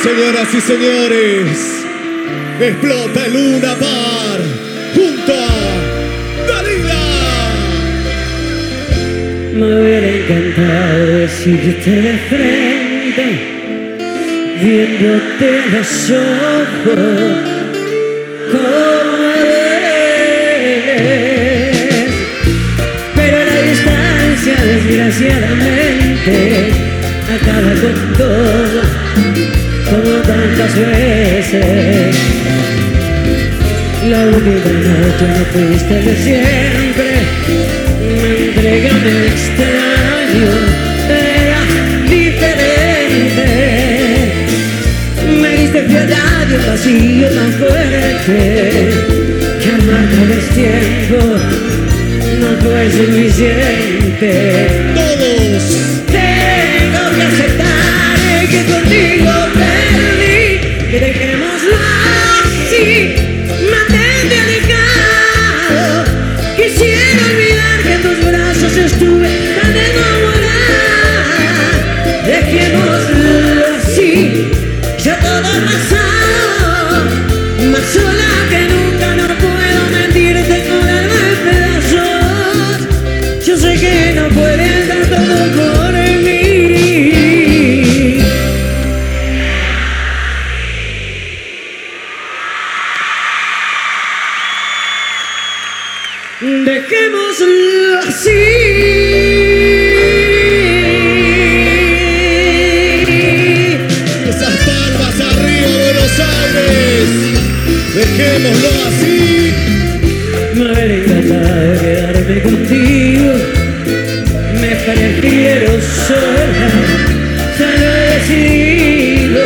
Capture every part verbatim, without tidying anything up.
Señoras y señores, explota el Luna Park junto a Dalila. Me hubiera encantado decirte de frente, viéndote a los ojos, como eres. Pero la distancia, desgraciadamente, acaba con todo, como tantas veces. La única noche no fuiste de siempre, me entregué a un extraño, era diferente. Me diste piedad y un vacío tan fuerte que amar todo el tiempo no fue suficiente. Todos tengo que aceptar que contigo perdí, que dejémoslo así, mantente alejado. Quisiera olvidar que en tus brazos estuve tan enamorada. Dejémoslo así, ya todo ha pasado, más sola que nunca, no puedo mentirte con el alma en pedazos. Yo sé que no puedes dar todo por mí. Dejémoslo así. esas palmas arriba, Buenos Aires. Dejémoslo así. Me hubiera encantado quedarme contigo, me prefiero sola, ya lo he decidido.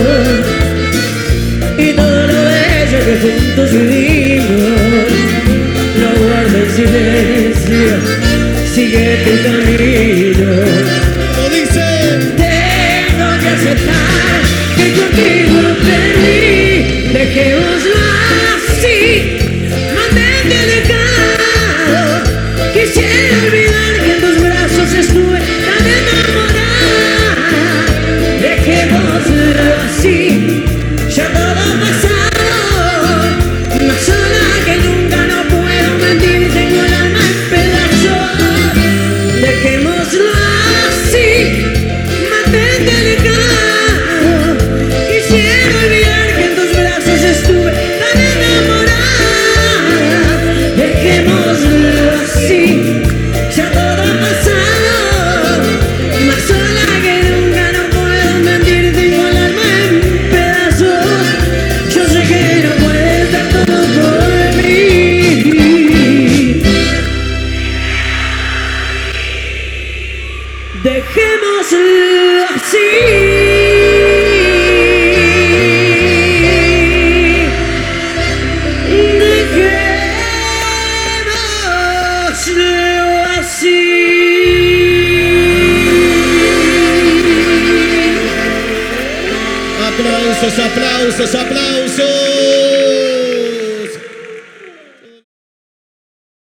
Y todo lo bello que juntos vivimos lo guardo en silencio, sigue tu camino. Lo dice. Tengo que aceptar que contigo perdí, dejémoslo así, mantente alejado. Quisiera olvidar que en tus brazos estuve tan enamorada. Dejémoslo así, ya todo ha pasado, más sola que nunca, no puedo mentir, tengo el alma en pedazos. Dejémoslo así, mantente alejado. Quisiera olvidar que en tus brazos estuve tan enamorada. Dejémoslo así, ya todo ha pasado, más sola que nunca, no puedo mentir, tengo el alma en pedazos. Yo sé que no puedes dar todo por mí. Dejémoslo así. Dejémoslo así. Aplausos, aplausos, aplausos.